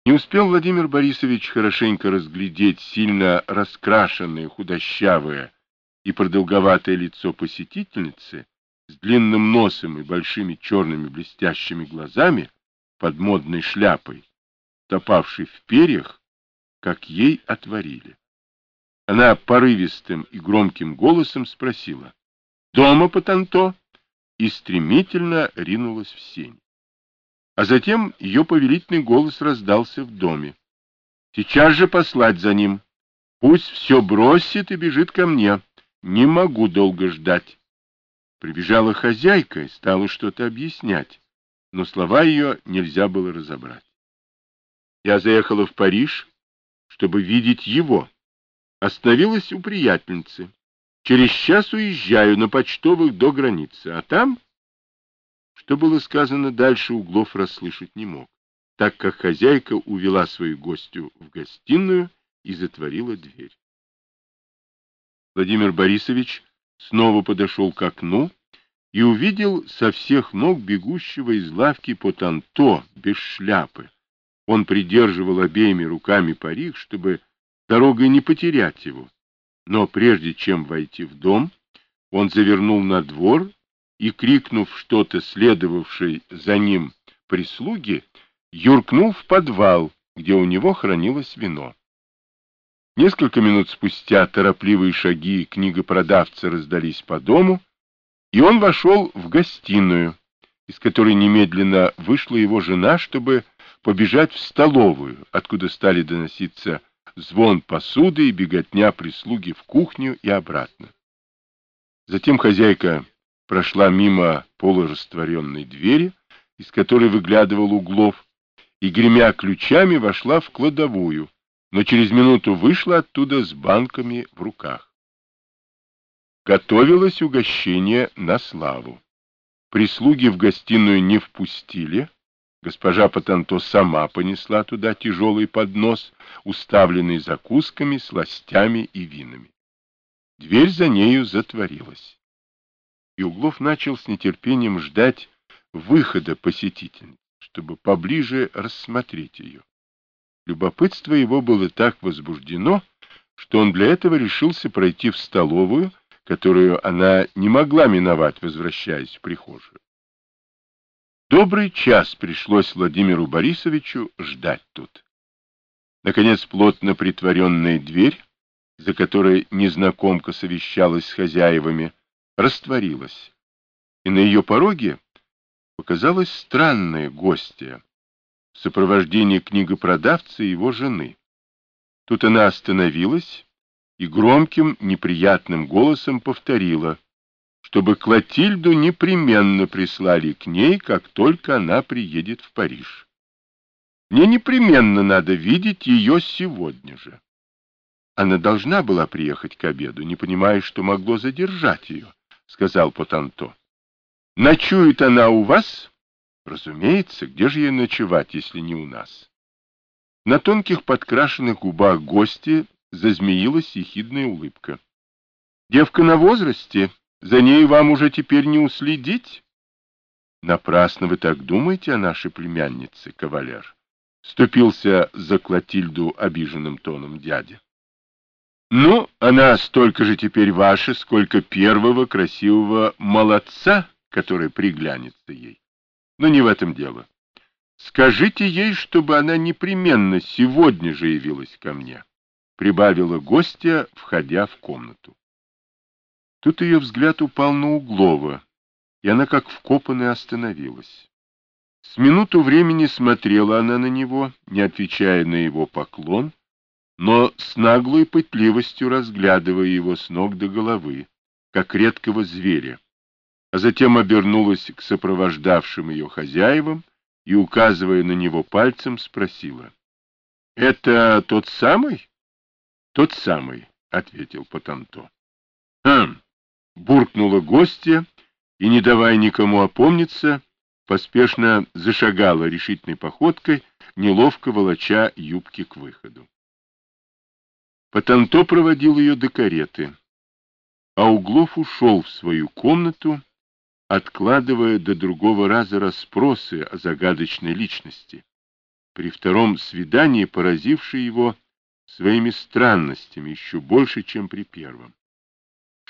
Не успел Владимир Борисович хорошенько разглядеть сильно раскрашенное, худощавое и продолговатое лицо посетительницы с длинным носом и большими черными блестящими глазами под модной шляпой, топавшей в перьях, как ей отворили. Она порывистым и громким голосом спросила: «Дома, Потанто?» и стремительно ринулась в сень. А затем ее повелительный голос раздался в доме: «Сейчас же послать за ним. Пусть все бросит и бежит ко мне. Не могу долго ждать». Прибежала хозяйка и стала что-то объяснять, но слова ее нельзя было разобрать. Я заехала в Париж, чтобы видеть его. Остановилась у приятельницы. Через час уезжаю на почтовых до границы, а там... Что было сказано дальше, Углов расслышать не мог, так как хозяйка увела свою гостью в гостиную и затворила дверь. Владимир Борисович снова подошел к окну и увидел со всех ног бегущего из лавки Потанто без шляпы. Он придерживал обеими руками парик, чтобы дорогой не потерять его. Но прежде чем войти в дом, он завернул на двор и, крикнув что-то следовавшей за ним прислуги, юркнул в подвал, где у него хранилось вино. Несколько минут спустя торопливые шаги книгопродавца раздались по дому, и он вошел в гостиную, из которой немедленно вышла его жена, чтобы побежать в столовую, откуда стали доноситься звон посуды и беготня прислуги в кухню и обратно. Затем хозяйка прошла мимо полурастворенной двери, из которой выглядывал Углов, и, гремя ключами, вошла в кладовую, но через минуту вышла оттуда с банками в руках. Готовилось угощение на славу. Прислуги в гостиную не впустили. Госпожа Потанто сама понесла туда тяжелый поднос, уставленный закусками, сластями и винами. Дверь за нею затворилась. И Углов начал с нетерпением ждать выхода посетительницы, чтобы поближе рассмотреть ее. Любопытство его было так возбуждено, что он для этого решился пройти в столовую, которую она не могла миновать, возвращаясь в прихожую. Добрый час пришлось Владимиру Борисовичу ждать тут. Наконец, плотно притворенная дверь, за которой незнакомка совещалась с хозяевами, растворилась, и на ее пороге показалась странная гостья в сопровождении книгопродавца и его жены. Тут она остановилась и громким, неприятным голосом повторила, чтобы Клотильду непременно прислали к ней, как только она приедет в Париж. Мне непременно надо видеть ее сегодня же. Она должна была приехать к обеду, не понимая, что могло задержать ее, — сказал Потанто. Ночует она у вас? Разумеется, где же ей ночевать, если не у нас? На тонких подкрашенных губах гости зазмеилась ехидная улыбка. Девка на возрасте, за ней вам уже теперь не уследить. Напрасно вы так думаете о нашей племяннице, кавалер, — вступился за Клотильду обиженным тоном дядя. Ну, она столько же теперь ваша, сколько первого красивого молодца, который приглянется ей. Но не в этом дело. Скажите ей, чтобы она непременно сегодня же явилась ко мне, — прибавила гостья, входя в комнату. Тут ее взгляд упал на Углова, и она как вкопанная остановилась. С минуту времени смотрела она на него, не отвечая на его поклон, но с наглой пытливостью разглядывая его с ног до головы, как редкого зверя, а затем обернулась к сопровождавшим ее хозяевам и, указывая на него пальцем, спросила: — Это тот самый? — Тот самый, — ответил Потанто. — Хм! — буркнула гостья и, не давая никому опомниться, поспешно зашагала решительной походкой, неловко волоча юбки к выходу. Потанто проводил ее до кареты, а Углов ушел в свою комнату, откладывая до другого раза расспросы о загадочной личности. при втором свидании поразивший его своими странностями еще больше, чем при первом.